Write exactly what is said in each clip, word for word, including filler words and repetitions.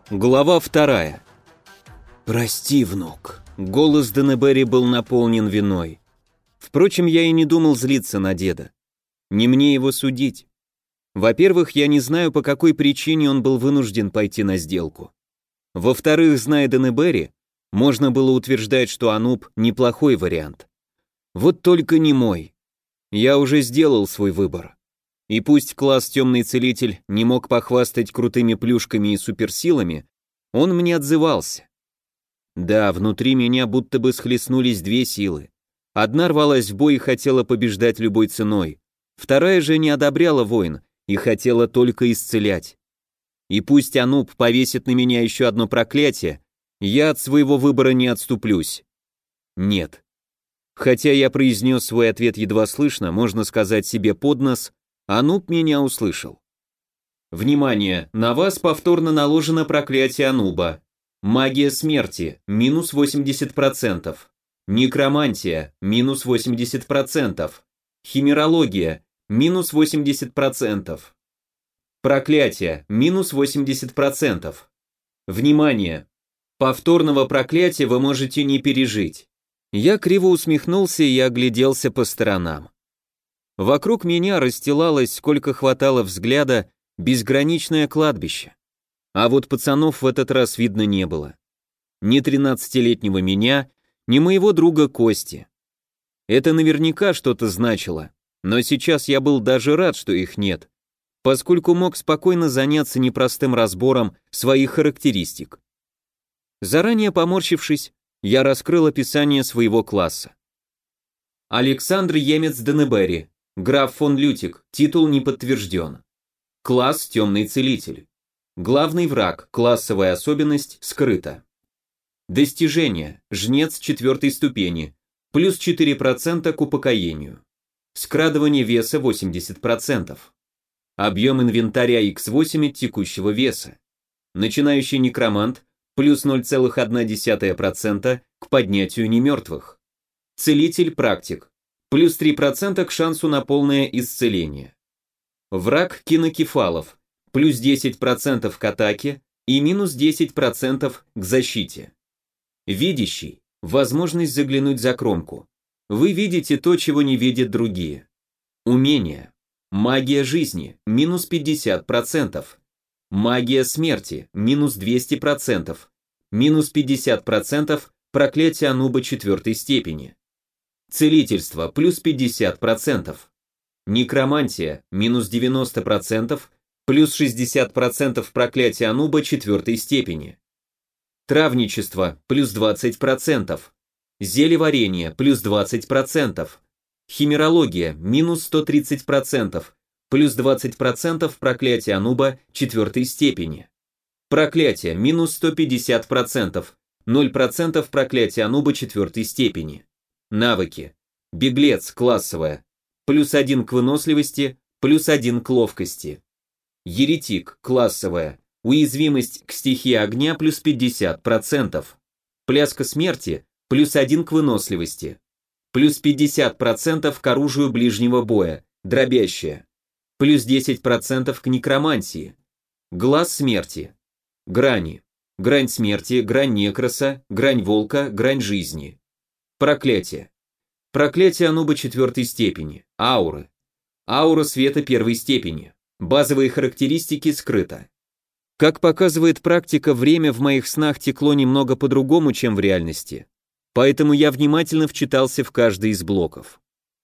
Глава вторая. «Прости, внук». Голос Денебери был наполнен виной. Впрочем, я и не думал злиться на деда. Не мне его судить. Во-первых, я не знаю, по какой причине он был вынужден пойти на сделку. Во-вторых, зная Денебери, можно было утверждать, что Ануб неплохой вариант. Вот только не мой. Я уже сделал свой выбор. И пусть класс «Темный целитель» не мог похвастать крутыми плюшками и суперсилами, он мне отзывался. Да, внутри меня будто бы схлестнулись две силы. Одна рвалась в бой и хотела побеждать любой ценой, вторая же не одобряла войн и хотела только исцелять. И пусть Ануб повесит на меня еще одно проклятие, я от своего выбора не отступлюсь. Нет. Хотя я произнес свой ответ едва слышно, можно сказать себе под нос, Ануб меня услышал. Внимание, на вас повторно наложено проклятие Ануба. Магия смерти, минус восемьдесят процентов. Некромантия, минус восемьдесят процентов. Химерология, минус восемьдесят процентов. Проклятие, минус восемьдесят процентов. Внимание, повторного проклятия вы можете не пережить. Я криво усмехнулся и огляделся по сторонам. Вокруг меня расстилалось, сколько хватало взгляда, безграничное кладбище. А вот пацанов в этот раз видно не было. Ни тринадцатилетнего меня, ни моего друга Кости. Это наверняка что-то значило, но сейчас я был даже рад, что их нет, поскольку мог спокойно заняться непростым разбором своих характеристик. Заранее поморщившись, я раскрыл описание своего класса. Александр Емец Денебери, граф фон Лютик, титул не подтвержден. Класс «Темный целитель». Главный враг, классовая особенность, скрыта. Достижение, жнец четвертой ступени, плюс четыре процента к упокоению. Скрадывание веса восемьдесят процентов. Объем инвентаря икс восемь от текущего веса. Начинающий некромант, плюс ноль целых одна десятая процента к поднятию немертвых. Целитель-практик, плюс три процента к шансу на полное исцеление. Враг кинокефалов, плюс десять процентов к атаке и минус десять процентов к защите. Видящий, возможность заглянуть за кромку. Вы видите то, чего не видят другие. Умение. Магия жизни, минус пятьдесят процентов. Магия смерти, минус двести процентов. Минус пятьдесят процентов проклятие Ануба четвертой степени. Целительство, плюс пятьдесят процентов. Некромантия, минус девяносто процентов, плюс шестьдесят процентов проклятия Ануба четвертой степени. Травничество, плюс двадцать процентов. Зелеварение, плюс двадцать процентов. Химерология, минус сто тридцать процентов, плюс двадцать процентов проклятия Ануба четвертой степени. Проклятие, минус сто пятьдесят процентов, ноль процентов проклятия Ануба четвертой степени. Навыки. Беглец, классовая, плюс один к выносливости, плюс один к ловкости. Еретик, классовая, уязвимость к стихии огня плюс пятьдесят процентов. Пляска смерти, плюс один к выносливости. Плюс пятьдесят процентов к оружию ближнего боя, дробящее. Плюс десять процентов к некромантии. Глаз смерти. Грани. Грань смерти, грань некроса, грань волка, грань жизни. Проклятие. Проклятие Ануба четвертой степени. Ауры. Аура света первой степени. Базовые характеристики скрыто. Как показывает практика, время в моих снах текло немного по-другому, чем в реальности. Поэтому я внимательно вчитался в каждый из блоков.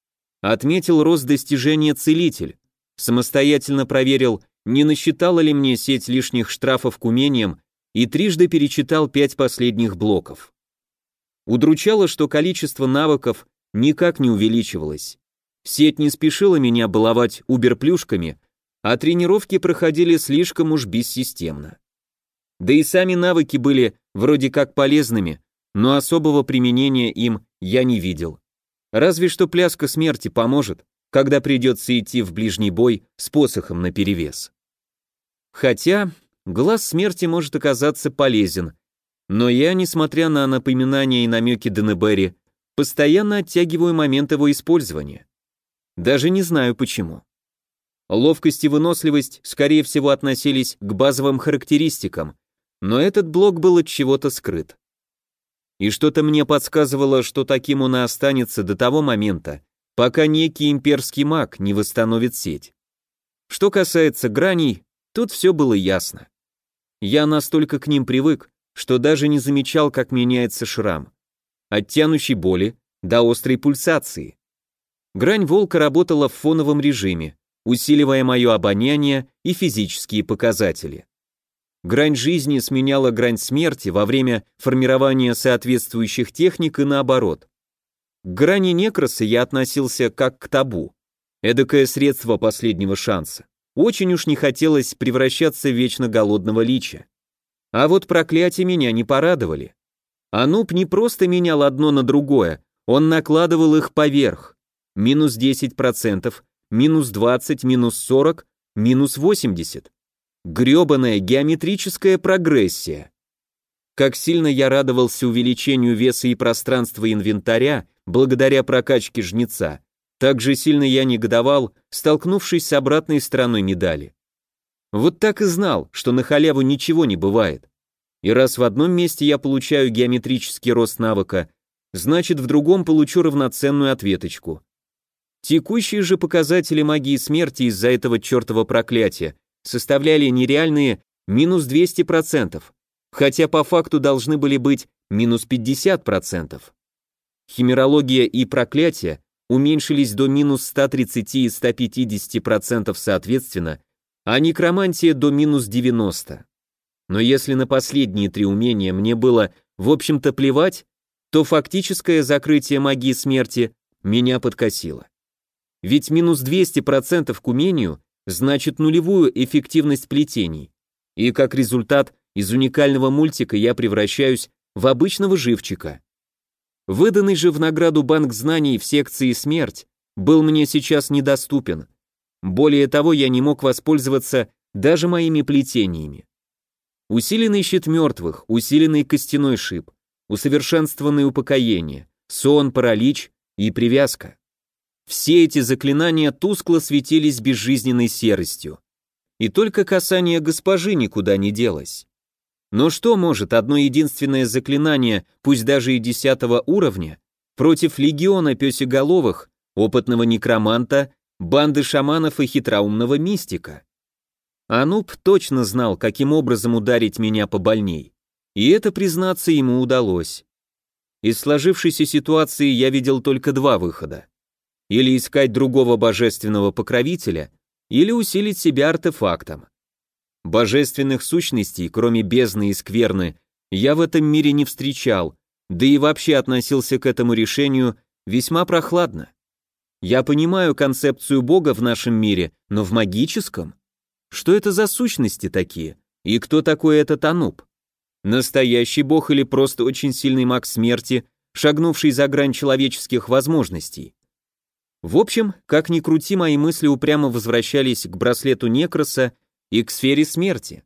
Отметил рост достижения целитель. Самостоятельно проверил, не насчитала ли мне сеть лишних штрафов к умениям, и трижды перечитал пять последних блоков. Удручало, что количество навыков никак не увеличивалось. Сеть не спешила меня баловать убер-плюшками, а тренировки проходили слишком уж бессистемно. Да и сами навыки были вроде как полезными, но особого применения им я не видел. Разве что пляска смерти поможет, когда придется идти в ближний бой с посохом наперевес. Хотя глаз смерти может оказаться полезен, но я, несмотря на напоминания и намеки Денебери, постоянно оттягиваю момент его использования. Даже не знаю почему. Ловкость и выносливость, скорее всего, относились к базовым характеристикам, Но этот блок был от чего-то скрыт. И что-то мне подсказывало, что таким он и останется до того момента, пока некий имперский маг не восстановит сеть. Что касается граней, тут все было ясно. Я настолько к ним привык, что даже не замечал, как меняется шрам. От тянущей боли до острой пульсации. Грань волка работала в фоновом режиме, усиливая мое обоняние и физические показатели. Грань жизни сменяла грань смерти во время формирования соответствующих техник и наоборот. К грани некроса я относился как к табу. Эдакое средство последнего шанса. Очень уж не хотелось превращаться в вечно голодного лича. А вот проклятия меня не порадовали. Ануб не просто менял одно на другое, он накладывал их поверх. Минус десять процентов, минус двадцать, минус сорок, минус восемьдесят. Грёбаная геометрическая прогрессия. Как сильно я радовался увеличению веса и пространства инвентаря благодаря прокачке жнеца, так же сильно я негодовал, столкнувшись с обратной стороной медали. Вот так и знал, что на халяву ничего не бывает. И раз в одном месте я получаю геометрический рост навыка, значит в другом получу равноценную ответочку. Текущие же показатели магии смерти из-за этого чертова проклятия составляли нереальные минус двести процентов, хотя по факту должны были быть минус пятьдесят процентов. Химерология и проклятие уменьшились до минус ста тридцати и ста пятидесяти процентов соответственно, а некромантия до минус девяноста. Но если на последние три умения мне было, в общем-то, плевать, то фактическое закрытие магии смерти меня подкосило. Ведь минус двести процентов к умению значит нулевую эффективность плетений, и как результат из уникального мультика я превращаюсь в обычного живчика. Выданный же в награду банк знаний в секции «Смерть» был мне сейчас недоступен. Более того, я не мог воспользоваться даже моими плетениями. Усиленный щит мертвых, усиленный костяной шип, усовершенствованное упокоение, сон, паралич и привязка. Все эти заклинания тускло светились безжизненной серостью. И только касание госпожи никуда не делось. Но что может одно единственное заклинание, пусть даже и десятого уровня, против легиона пёсеголовых, опытного некроманта, банды шаманов и хитроумного мистика? Ануб точно знал, каким образом ударить меня побольней. И это, признаться, ему удалось. Из сложившейся ситуации я видел только два выхода. Или искать другого божественного покровителя, или усилить себя артефактом. Божественных сущностей, кроме бездны и скверны, я в этом мире не встречал, да и вообще относился к этому решению весьма прохладно. Я понимаю концепцию Бога в нашем мире, но в магическом? Что это за сущности такие? И кто такой этот Ануб? Настоящий бог или просто очень сильный маг смерти, шагнувший за грань человеческих возможностей? В общем, как ни крути, мои мысли упрямо возвращались к браслету Некроса и к сфере смерти.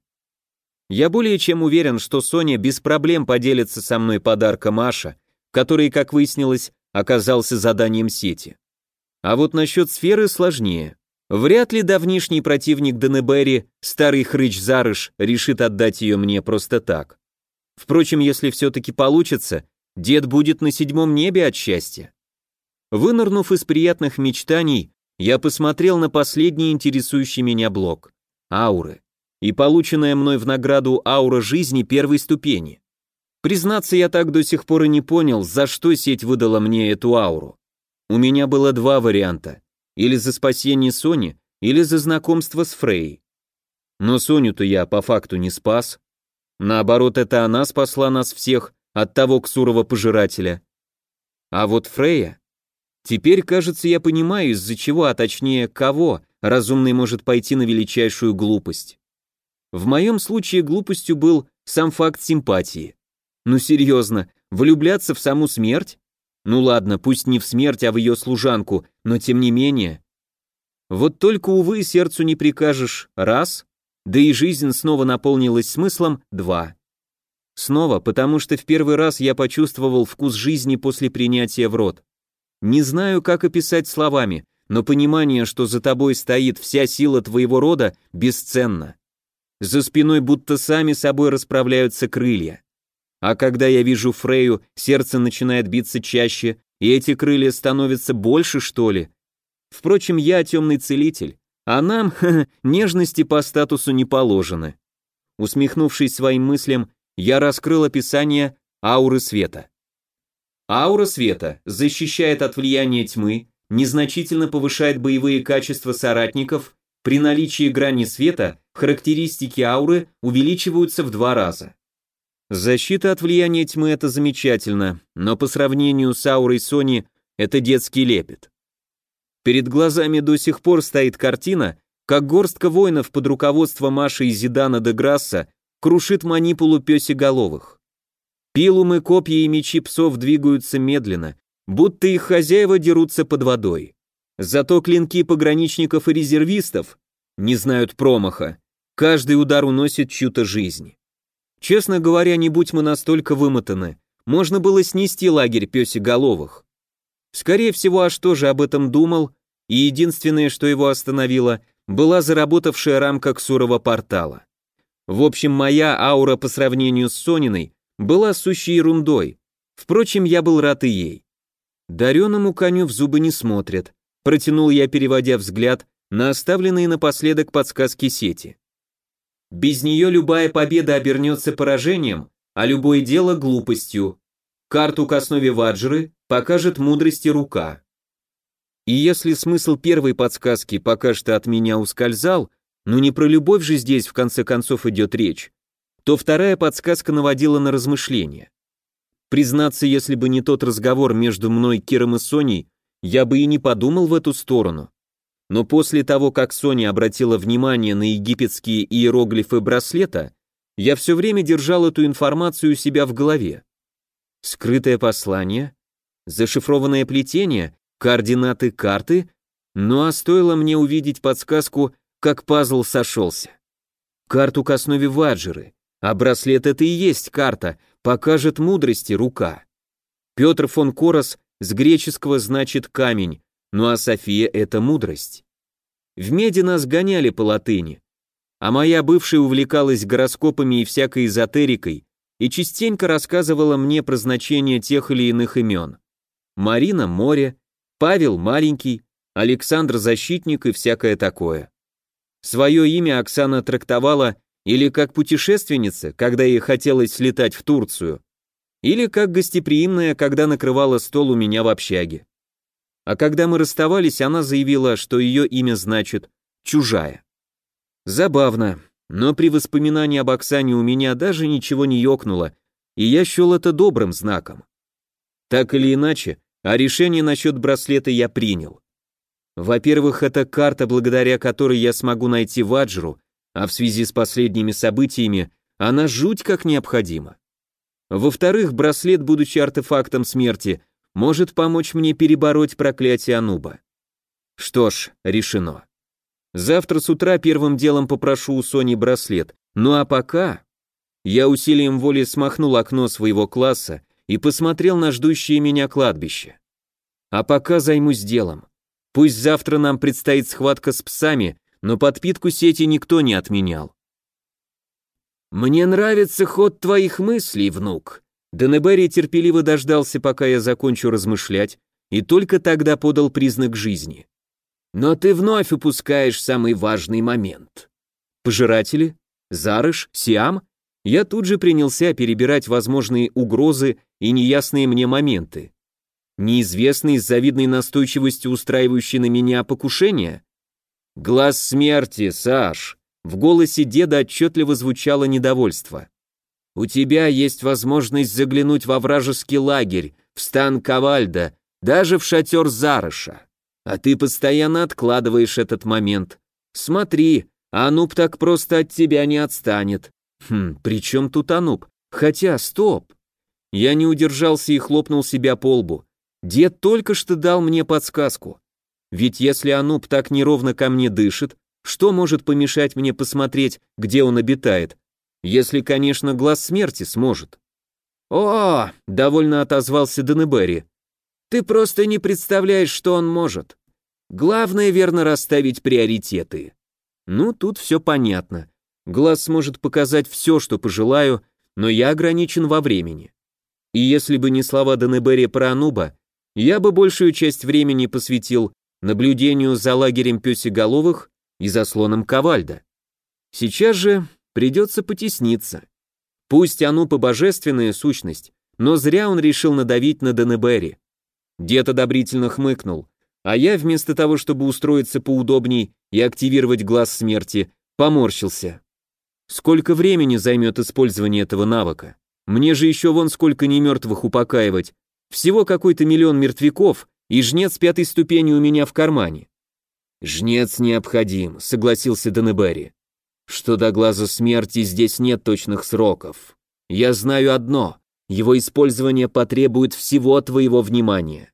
Я более чем уверен, что Соня без проблем поделится со мной подарком Аша, который, как выяснилось, оказался заданием сети. А вот насчет сферы сложнее. Вряд ли давнишний противник Денебери, старый хрыч-зарыш, решит отдать ее мне просто так. Впрочем, если все-таки получится, дед будет на седьмом небе от счастья. Вынырнув из приятных мечтаний, я посмотрел на последний интересующий меня блок — ауры, и полученная мной в награду аура жизни первой ступени. Признаться, я так до сих пор и не понял, за что сеть выдала мне эту ауру. У меня было два варианта — или за спасение Сони, или за знакомство с Фрей. Но Соню-то я по факту не спас. Наоборот, это она спасла нас всех от того ксурова пожирателя. А вот Фрея... Теперь, кажется, я понимаю, из-за чего, а точнее, кого разумный может пойти на величайшую глупость. В моем случае глупостью был сам факт симпатии. Ну серьезно, влюбляться в саму смерть? Ну ладно, пусть не в смерть, а в ее служанку, но тем не менее. Вот только, увы, сердцу не прикажешь, раз, да и жизнь снова наполнилась смыслом, два. Снова, потому что в первый раз я почувствовал вкус жизни после принятия в рот. Не знаю, как описать словами, но понимание, что за тобой стоит вся сила твоего рода, бесценно. За спиной будто сами собой расправляются крылья. А когда я вижу Фрейю, сердце начинает биться чаще, и эти крылья становятся больше, что ли. Впрочем, я темный целитель, а нам, ха-ха, нежности по статусу не положено. Усмехнувшись своим мыслям, я раскрыл описание ауры света. Аура света защищает от влияния тьмы, незначительно повышает боевые качества соратников, при наличии грани света характеристики ауры увеличиваются в два раза. Защита от влияния тьмы — это замечательно, но по сравнению с аурой Сони это детский лепет. Перед глазами до сих пор стоит картина, как горстка воинов под руководством Маши и Зидана де Грасса крушит манипулу пёсеголовых. Пилумы, копья и мечи псов двигаются медленно, будто их хозяева дерутся под водой. Зато клинки пограничников и резервистов не знают промаха. Каждый удар уносит чью-то жизнь. Честно говоря, не будь мы настолько вымотаны, можно было снести лагерь пёсеголовых. Скорее всего, аж тоже об этом думал, и единственное, что его остановило, была заработавшая рамка Ксурова портала. В общем, моя аура по сравнению с Сониной была сущей ерундой. Впрочем, я был рад и ей. Дареному коню в зубы не смотрят, протянул я, переводя взгляд на оставленные напоследок подсказки сети. Без нее любая победа обернется поражением, а любое дело глупостью. Карту к основе ваджры покажет мудрости рука. И если смысл первой подсказки пока что от меня ускользал, но не про любовь же здесь в конце концов идет речь, то вторая подсказка наводила на размышления. Признаться, если бы не тот разговор между мной, Киром и Соней, я бы и не подумал в эту сторону. Но после того, как Соня обратила внимание на египетские иероглифы браслета, я все время держал эту информацию у себя в голове. Скрытое послание, зашифрованное плетение, координаты карты, ну а стоило мне увидеть подсказку, как пазл сошелся. Карту к основе ваджры, а браслет это и есть карта, покажет мудрости рука. Петр фон Корос с греческого значит камень, ну а София это мудрость. В меди нас гоняли по латыни, а моя бывшая увлекалась гороскопами и всякой эзотерикой и частенько рассказывала мне про значение тех или иных имен. Марина — море, Павел — маленький, Александр — защитник и всякое такое. Свое имя Оксана трактовала или как путешественница, когда ей хотелось слетать в Турцию, или как гостеприимная, когда накрывала стол у меня в общаге. А когда мы расставались, она заявила, что ее имя значит «чужая». Забавно, но при воспоминании об Оксане у меня даже ничего не ёкнуло, и я счел это добрым знаком. Так или иначе, а решение насчет браслета я принял. Во-первых, это карта, благодаря которой я смогу найти ваджру, а в связи с последними событиями она жуть как необходима. Во-вторых, браслет, будучи артефактом смерти, может помочь мне перебороть проклятие Ануба. Что ж, решено. Завтра с утра первым делом попрошу у Сони браслет, ну а пока... Я усилием воли смахнул окно своего класса и посмотрел на ждущее меня кладбище. А пока займусь делом. Пусть завтра нам предстоит схватка с псами, но подпитку сети никто не отменял. «Мне нравится ход твоих мыслей, внук». Денебери терпеливо дождался, пока я закончу размышлять, и только тогда подал признак жизни. «Но ты вновь упускаешь самый важный момент». «Пожиратели? Зарыш? Сиам?» Я тут же принялся перебирать возможные угрозы и неясные мне моменты. Неизвестный с завидной настойчивостью устраивающий на меня покушение? «Глаз смерти, Саш!» В голосе деда отчетливо звучало недовольство. «У тебя есть возможность заглянуть во вражеский лагерь, в стан Ковальда, даже в шатер Зарыша. А ты постоянно откладываешь этот момент. Смотри, Ануб так просто от тебя не отстанет». Хм, при чем тут Ануб? Хотя, стоп. Я не удержался и хлопнул себя по лбу. Дед только что дал мне подсказку. Ведь если Ануб так неровно ко мне дышит, что может помешать мне посмотреть, где он обитает? Если, конечно, глаз смерти сможет. «О!» — довольно отозвался Денебери. «Ты просто не представляешь, что он может. Главное верно расставить приоритеты». Ну, тут все понятно. Глаз сможет показать все, что пожелаю, но я ограничен во времени. И если бы не слова Данебери про Ануба, я бы большую часть времени посвятил наблюдению за лагерем пёсеголовых и заслоном Ковальда. Сейчас же придется потесниться. Пусть Ануб и божественная сущность, но зря он решил надавить на Данебери. Дед одобрительно хмыкнул, а я вместо того, чтобы устроиться поудобней и активировать глаз смерти, поморщился. Сколько времени займет использование этого навыка? Мне же еще вон сколько немертвых упокаивать. Всего какой-то миллион мертвяков, и жнец пятой ступени у меня в кармане. Жнец необходим, согласился Данебери. Что до глаза смерти, здесь нет точных сроков. Я знаю одно, его использование потребует всего твоего внимания.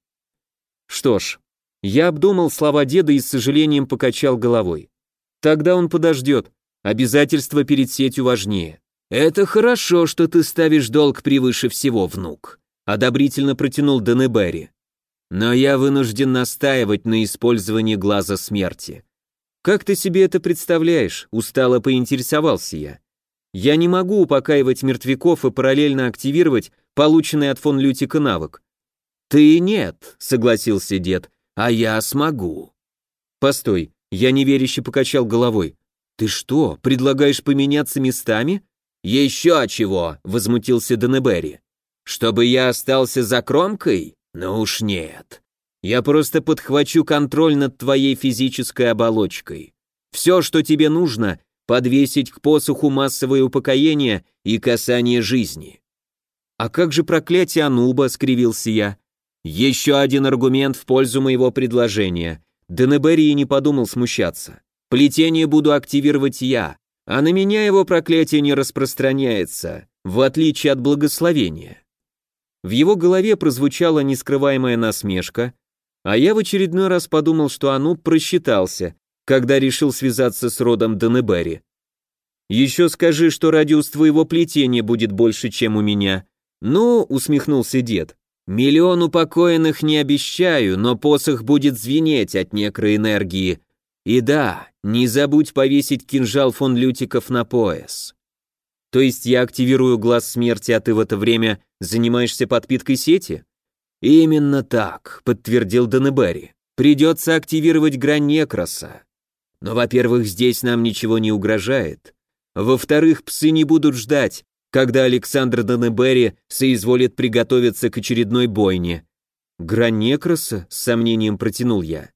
Что ж, я обдумал слова деда и с сожалением покачал головой. Тогда он подождет, обязательства перед сетью важнее. «Это хорошо, что ты ставишь долг превыше всего, внук», — одобрительно протянул Данебери. «Но я вынужден настаивать на использовании глаза смерти». «Как ты себе это представляешь?» — устало поинтересовался я. «Я не могу упокаивать мертвяков и параллельно активировать полученный от фон Лютика навык». «Ты нет», — согласился дед, — «а я смогу». «Постой», — я неверяще покачал головой. «Ты что, предлагаешь поменяться местами?» «Еще чего!» — возмутился Данебери. «Чтобы я остался за кромкой? Ну уж нет. Я просто подхвачу контроль над твоей физической оболочкой. Все, что тебе нужно, подвесить к посоху массовое упокоение и касание жизни». «А как же проклятие Ануба?» — скривился я. «Еще один аргумент в пользу моего предложения». Данебери не подумал смущаться. «Плетение буду активировать я, а на меня его проклятие не распространяется, в отличие от благословения». В его голове прозвучала нескрываемая насмешка, а я в очередной раз подумал, что Ануб просчитался, когда решил связаться с родом Данебери. «Еще скажи, что радиус твоего плетения будет больше, чем у меня». «Ну», — усмехнулся дед, — «миллион упокоенных не обещаю, но посох будет звенеть от некроэнергии. И да, не забудь повесить кинжал фон Лютиков на пояс». «То есть я активирую глаз смерти, а ты в это время занимаешься подпиткой сети?» «Именно так», — подтвердил Данебери. «Придется активировать грань некроса. Но, во-первых, здесь нам ничего не угрожает. Во-вторых, псы не будут ждать, когда Александр Данебери соизволит приготовиться к очередной бойне». «Грань некроса?» — с сомнением протянул я.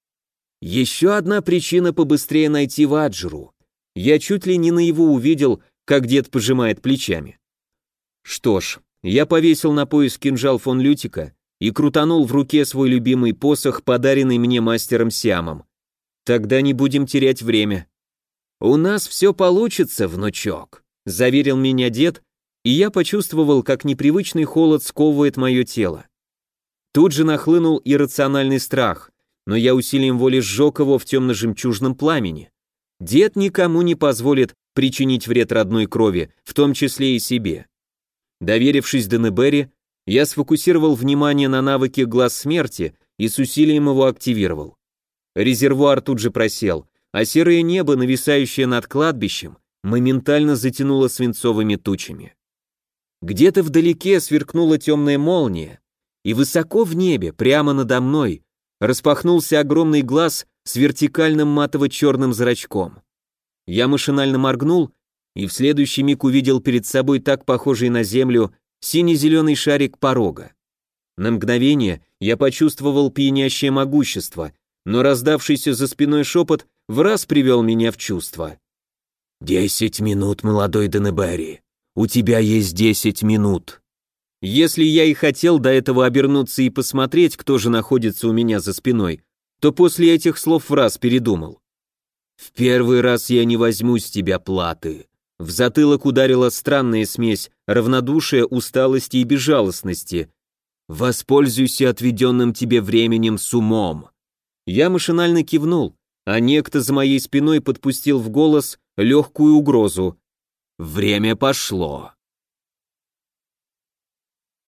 «Еще одна причина побыстрее найти Ваджру». Я чуть ли не наяву увидел, как дед пожимает плечами. Что ж, я повесил на пояс кинжал фон Лютика и крутанул в руке свой любимый посох, подаренный мне мастером Сиамом. Тогда не будем терять время. «У нас все получится, внучок», — заверил меня дед, и я почувствовал, как непривычный холод сковывает мое тело. Тут же нахлынул иррациональный страх, но я усилием воли сжег его в темно-жемчужном пламени. Дед никому не позволит причинить вред родной крови, в том числе и себе. Доверившись Данебери, я сфокусировал внимание на навыке глаз смерти и с усилием его активировал. Резервуар тут же просел, а серое небо, нависающее над кладбищем, моментально затянуло свинцовыми тучами. Где-то вдалеке сверкнула темная молния, и высоко в небе, прямо надо мной, распахнулся огромный глаз с вертикальным матово-черным зрачком. Я машинально моргнул и в следующий миг увидел перед собой так похожий на землю сине-зеленый шарик порога. На мгновение я почувствовал пьянящее могущество, но раздавшийся за спиной шепот враз привел меня в чувство. «Десять минут, молодой Данебери. У тебя есть десять минут». Если я и хотел до этого обернуться и посмотреть, кто же находится у меня за спиной, то после этих слов враз передумал. «В первый раз я не возьму с тебя платы». В затылок ударила странная смесь равнодушия, усталости и безжалостности. «Воспользуйся отведенным тебе временем с умом». Я машинально кивнул, а некто за моей спиной подпустил в голос легкую угрозу. «Время пошло».